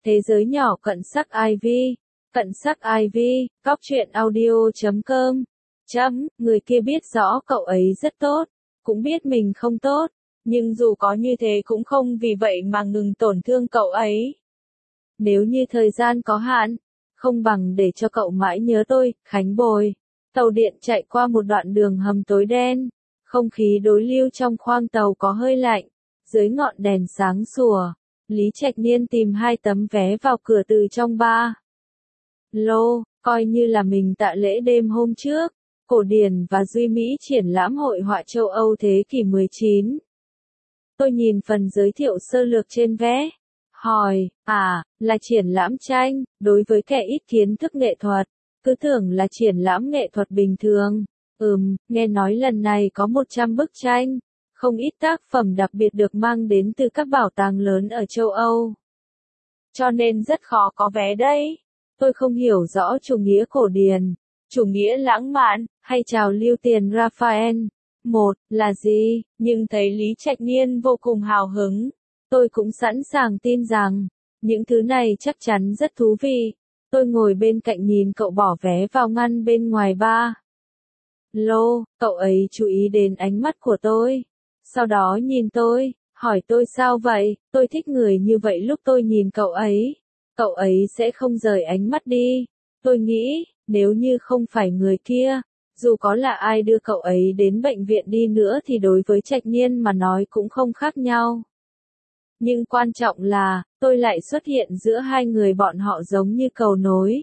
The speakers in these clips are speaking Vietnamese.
Thế giới nhỏ cận sắc IV. Cận sắc IV, góc truyện audio.com. Người kia biết rõ cậu ấy rất tốt, cũng biết mình không tốt, nhưng dù có như thế cũng không vì vậy mà ngừng tổn thương cậu ấy. Nếu như thời gian có hạn, không bằng để cho cậu mãi nhớ tôi, Khánh Bồi. Tàu điện chạy qua một đoạn đường hầm tối đen, không khí đối lưu trong khoang tàu có hơi lạnh, dưới ngọn đèn sáng sủa, Lý Trạch Niên tìm 2 tấm vé vào cửa từ trong bar. Coi như là mình tạ lễ đêm hôm trước, cổ điển và duy mỹ triển lãm hội họa châu Âu thế kỷ 19. Tôi nhìn phần giới thiệu sơ lược trên vé, hỏi, là triển lãm tranh, đối với kẻ ít kiến thức nghệ thuật, cứ tưởng là triển lãm nghệ thuật bình thường. Nghe nói lần này có 100 bức tranh, không ít tác phẩm đặc biệt được mang đến từ các bảo tàng lớn ở châu Âu. Cho nên rất khó có vé đấy. Tôi không hiểu rõ chủ nghĩa cổ điển, chủ nghĩa lãng mạn, hay trào lưu tiền Raphael. Là gì, nhưng thấy Lý Trạch Niên vô cùng hào hứng. Tôi cũng sẵn sàng tin rằng, những thứ này chắc chắn rất thú vị. Tôi ngồi bên cạnh nhìn cậu bỏ vé vào ngăn bên ngoài bar. Cậu ấy chú ý đến ánh mắt của tôi. Sau đó nhìn tôi, hỏi tôi sao vậy, tôi thích người như vậy lúc tôi nhìn cậu ấy. Cậu ấy sẽ không rời ánh mắt đi. Tôi nghĩ, nếu như không phải người kia, dù có là ai đưa cậu ấy đến bệnh viện đi nữa thì đối với Trạch Niên mà nói cũng không khác nhau. Nhưng quan trọng là, tôi lại xuất hiện giữa hai người bọn họ giống như cầu nối.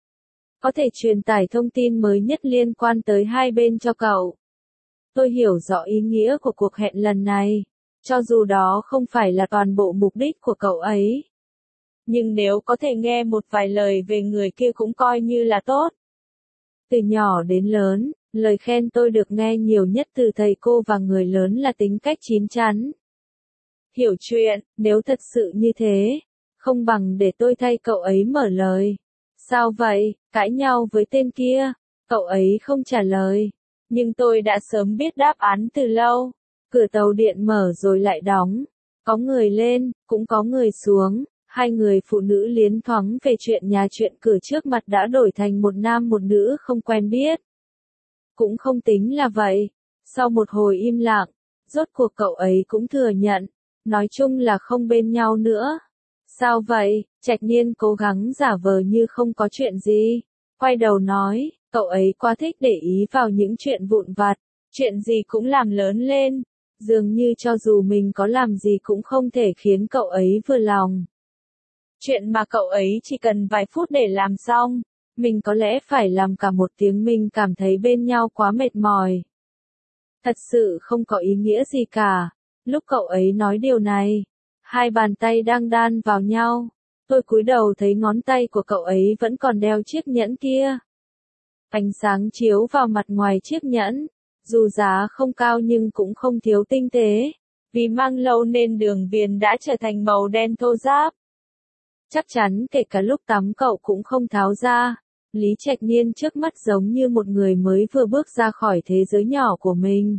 Có thể truyền tải thông tin mới nhất liên quan tới hai bên cho cậu. Tôi hiểu rõ ý nghĩa của cuộc hẹn lần này, cho dù đó không phải là toàn bộ mục đích của cậu ấy. Nhưng nếu có thể nghe một vài lời về người kia cũng coi như là tốt. Từ nhỏ đến lớn, lời khen tôi được nghe nhiều nhất từ thầy cô và người lớn là tính cách chín chắn. Hiểu chuyện, nếu thật sự như thế, không bằng để tôi thay cậu ấy mở lời. Sao vậy, cãi nhau với tên kia? Cậu ấy không trả lời. Nhưng tôi đã sớm biết đáp án từ lâu. Cửa tàu điện mở rồi lại đóng. Có người lên, cũng có người xuống. Hai người phụ nữ liến thoáng về chuyện nhà chuyện cửa trước mặt đã đổi thành một nam một nữ không quen biết. Cũng không tính là vậy. Sau một hồi im lặng, rốt cuộc cậu ấy cũng thừa nhận. Nói chung là không bên nhau nữa. Sao vậy? Trạch Niên cố gắng giả vờ như không có chuyện gì. Quay đầu nói, cậu ấy quá thích để ý vào những chuyện vụn vặt. Chuyện gì cũng làm lớn lên. Dường như cho dù mình có làm gì cũng không thể khiến cậu ấy vừa lòng. Chuyện mà cậu ấy chỉ cần vài phút để làm xong, mình có lẽ phải làm cả một tiếng, mình cảm thấy bên nhau quá mệt mỏi. Thật sự không có ý nghĩa gì cả. Lúc cậu ấy nói điều này, hai bàn tay đang đan vào nhau. Tôi cúi đầu thấy ngón tay của cậu ấy vẫn còn đeo chiếc nhẫn kia. Ánh sáng chiếu vào mặt ngoài chiếc nhẫn, dù giá không cao nhưng cũng không thiếu tinh tế. Vì mang lâu nên đường viền đã trở thành màu đen thô ráp. Chắc chắn kể cả lúc tắm cậu cũng không tháo ra. Lý Trạch Niên trước mắt giống như một người mới vừa bước ra khỏi thế giới nhỏ của mình.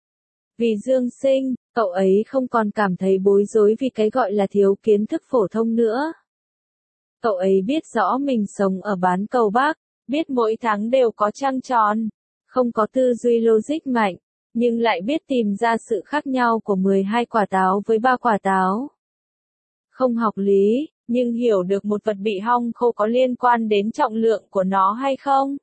Vì Dương Sinh, cậu ấy không còn cảm thấy bối rối vì cái gọi là thiếu kiến thức phổ thông nữa. Cậu ấy biết rõ mình sống ở bán cầu Bắc, biết mỗi tháng đều có trăng tròn, không có tư duy logic mạnh, nhưng lại biết tìm ra sự khác nhau của 12 quả táo với 3 quả táo. Không học lý, nhưng hiểu được một vật bị hong khô có liên quan đến trọng lượng của nó hay không.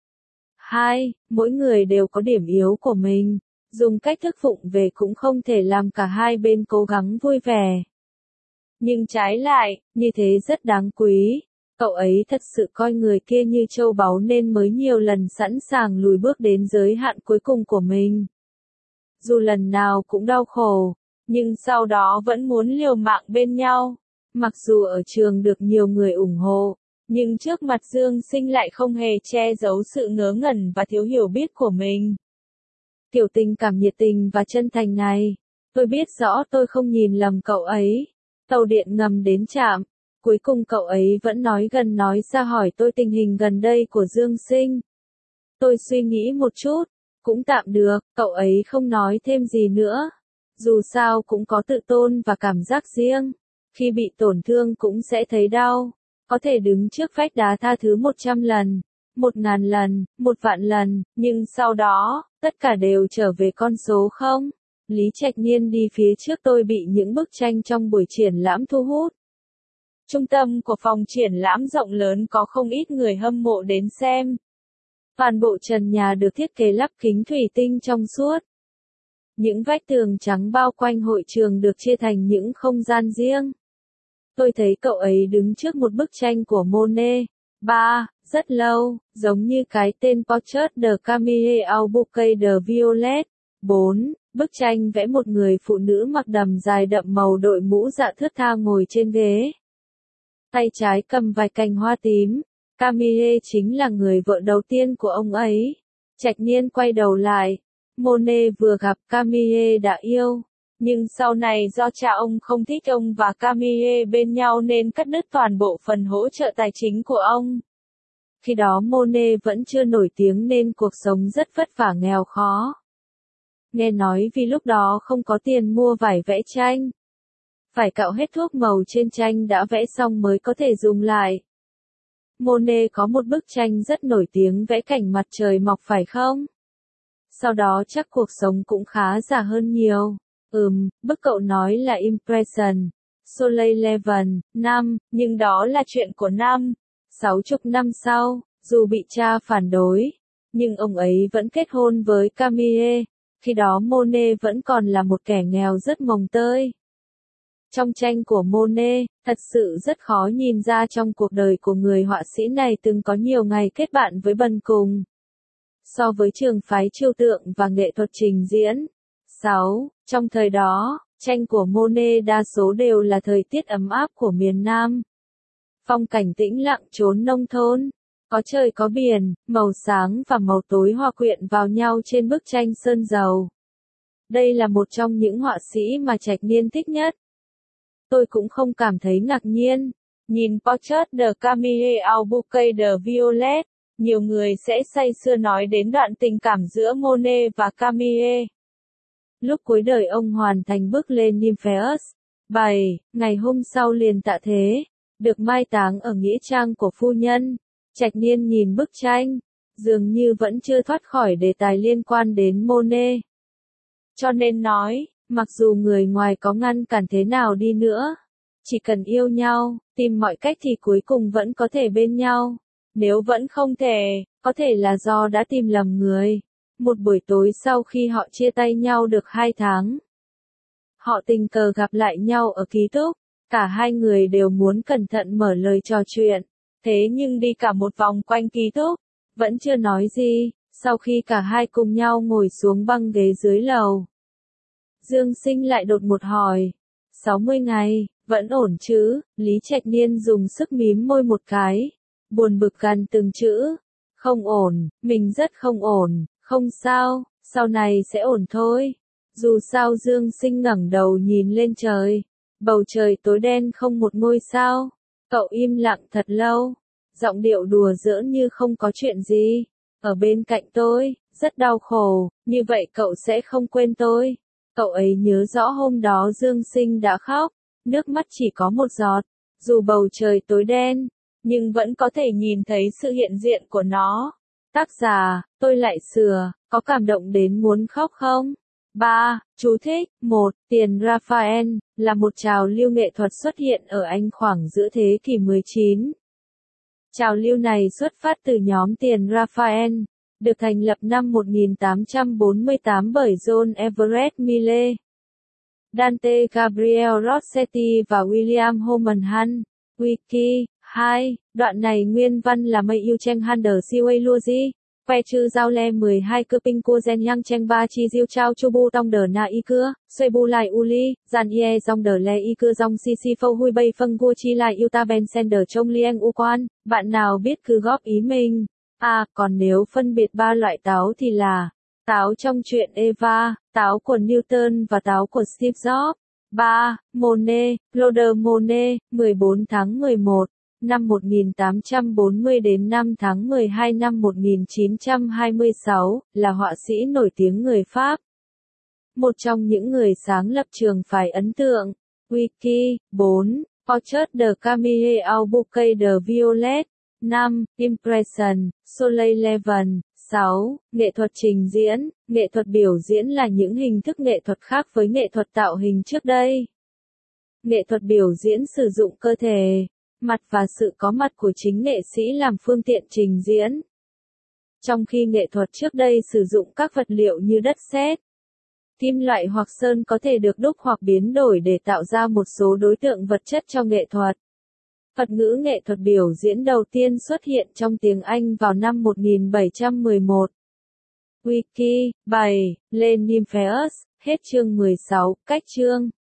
2. Mỗi người đều có điểm yếu của mình. Dùng cách thức vụng về cũng không thể làm cả hai bên cố gắng vui vẻ. Nhưng trái lại, như thế rất đáng quý. Cậu ấy thật sự coi người kia như châu báu nên mới nhiều lần sẵn sàng lùi bước đến giới hạn cuối cùng của mình. Dù lần nào cũng đau khổ, nhưng sau đó vẫn muốn liều mạng bên nhau. Mặc dù ở trường được nhiều người ủng hộ, nhưng trước mặt Dương Sinh lại không hề che giấu sự ngớ ngẩn và thiếu hiểu biết của mình. Kiểu tình cảm nhiệt tình và chân thành này, tôi biết rõ tôi không nhìn lầm cậu ấy. Tàu điện ngầm đến trạm, cuối cùng cậu ấy vẫn nói gần nói ra hỏi tôi tình hình gần đây của Dương Sinh. Tôi suy nghĩ một chút, cũng tạm được, cậu ấy không nói thêm gì nữa. Dù sao cũng có tự tôn và cảm giác riêng. Khi bị tổn thương cũng sẽ thấy đau. Có thể đứng trước vách đá tha thứ 100 lần, 1000 lần, 1 vạn lần, nhưng sau đó, tất cả đều trở về con số 0. Lý Trạch Nhiên đi phía trước, tôi bị những bức tranh trong buổi triển lãm thu hút. Trung tâm của phòng triển lãm rộng lớn có không ít người hâm mộ đến xem. Toàn bộ trần nhà được thiết kế lắp kính thủy tinh trong suốt. Những vách tường trắng bao quanh hội trường được chia thành những không gian riêng. Tôi thấy cậu ấy đứng trước một bức tranh của Monet. 3. Rất lâu, giống như cái tên Portrait de Camille Aubuquet de Violet. 4. Bức tranh vẽ một người phụ nữ mặc đầm dài đậm màu đội mũ dạ thướt tha ngồi trên ghế. Tay trái cầm vài cành hoa tím. Camille chính là người vợ đầu tiên của ông ấy. Trạch Nhiên quay đầu lại. Monet vừa gặp Camille đã yêu. Nhưng sau này do cha ông không thích ông và Camille bên nhau nên cắt đứt toàn bộ phần hỗ trợ tài chính của ông. Khi đó Monet vẫn chưa nổi tiếng nên cuộc sống rất vất vả nghèo khó. Nghe nói vì lúc đó không có tiền mua vải vẽ tranh. Phải cạo hết thuốc màu trên tranh đã vẽ xong mới có thể dùng lại. Monet có một bức tranh rất nổi tiếng vẽ cảnh mặt trời mọc phải không? Sau đó chắc cuộc sống cũng khá giả hơn nhiều. Bức cậu nói là Impression, Soleil Levin, nhưng đó là chuyện của 60 năm sau, dù bị cha phản đối, nhưng ông ấy vẫn kết hôn với Camille, khi đó Monet vẫn còn là một kẻ nghèo rất mồng tơi. Trong tranh của Monet, thật sự rất khó nhìn ra trong cuộc đời của người họa sĩ này từng có nhiều ngày kết bạn với bần cùng. So với trường phái trừu tượng và nghệ thuật trình diễn. 6. Trong thời đó, tranh của Monet đa số đều là thời tiết ấm áp của miền Nam. Phong cảnh tĩnh lặng chốn nông thôn, có trời có biển, màu sáng và màu tối hòa quyện vào nhau trên bức tranh sơn dầu. Đây là một trong những họa sĩ mà Trạch Nhiên thích nhất. Tôi cũng không cảm thấy ngạc nhiên. Nhìn Portrait de Camille Aubuquet de Violet, nhiều người sẽ say sưa nói đến đoạn tình cảm giữa Monet và Camille. Lúc cuối đời ông hoàn thành bước lên Nymphaeus. 7. Ngày hôm sau liền tạ thế, được mai táng ở nghĩa trang của phu nhân. Trạch Nhiên nhìn bức tranh, dường như vẫn chưa thoát khỏi đề tài liên quan đến Monet. Cho nên nói, mặc dù người ngoài có ngăn cản thế nào đi nữa, chỉ cần yêu nhau, tìm mọi cách thì cuối cùng vẫn có thể bên nhau. Nếu vẫn không thể, có thể là do đã tìm lầm người. Một buổi tối sau khi họ chia tay nhau được 2 tháng, họ tình cờ gặp lại nhau ở ký túc. Cả hai người đều muốn cẩn thận mở lời trò chuyện. Thế nhưng đi cả một vòng quanh ký túc, vẫn chưa nói gì. Sau khi cả hai cùng nhau ngồi xuống băng ghế dưới lầu, Dương Sinh lại đột ngột hỏi. 60 ngày, vẫn ổn chứ? Lý Trạch Nhiên dùng sức mím môi một cái. Buồn bực gằn từng chữ. Không ổn, mình rất không ổn, không sao, sau này sẽ ổn thôi. Dù sao Dương Sinh ngẩng đầu nhìn lên trời. Bầu trời tối đen không một ngôi sao. Cậu im lặng thật lâu. Giọng điệu đùa giỡn như không có chuyện gì. Ở bên cạnh tôi, rất đau khổ, như vậy cậu sẽ không quên tôi. Cậu ấy nhớ rõ hôm đó Dương Sinh đã khóc. Nước mắt chỉ có một giọt. Dù bầu trời tối đen, nhưng vẫn có thể nhìn thấy sự hiện diện của nó. Tác giả, tôi lại sửa, có cảm động đến muốn khóc không? 3. Chú thích. 1. Tiền Raphael, là một trào lưu nghệ thuật xuất hiện ở Anh khoảng giữa thế kỷ 19. Trào lưu này xuất phát từ nhóm tiền Raphael, được thành lập năm 1848 bởi John Everett Millais, Dante Gabriel Rossetti và William Holman Hunt. Wiki. 2. Đoạn này nguyên văn là mây yêu tranh Hander Siway Luozi. Que chư giao le 12 cơ pinh cua gen yang tranh ba chi diêu trao chu bu tong đờ na y cưa, xoay bu lại uli, giàn ie dòng đờ le y cưa dòng si si phâu hui bay phân cua chi lại yêu ta ben sender trông lieng u quan, bạn nào biết cứ góp ý mình. Còn nếu phân biệt 3 loại táo thì là táo trong truyện Eva, táo của Newton và táo của Steve Jobs. 3. Monet, Claude Monet, 14 tháng 11. Năm 1840 đến 5 tháng 12 năm 1926, là họa sĩ nổi tiếng người Pháp. Một trong những người sáng lập trường phái ấn tượng. Wiki. 4. Portrait de Camille au bouquet de violet. 5. Impression, Soleil Levant. 6. Nghệ thuật trình diễn. Nghệ thuật biểu diễn là những hình thức nghệ thuật khác với nghệ thuật tạo hình trước đây. Nghệ thuật biểu diễn sử dụng cơ thể, mặt và sự có mặt của chính nghệ sĩ làm phương tiện trình diễn. Trong khi nghệ thuật trước đây sử dụng các vật liệu như đất sét, kim loại hoặc sơn có thể được đúc hoặc biến đổi để tạo ra một số đối tượng vật chất cho nghệ thuật. Thuật ngữ nghệ thuật biểu diễn đầu tiên xuất hiện trong tiếng Anh vào năm 1711. Wiki. 7. Les Nymphéas. Hết chương 16. Cách chương.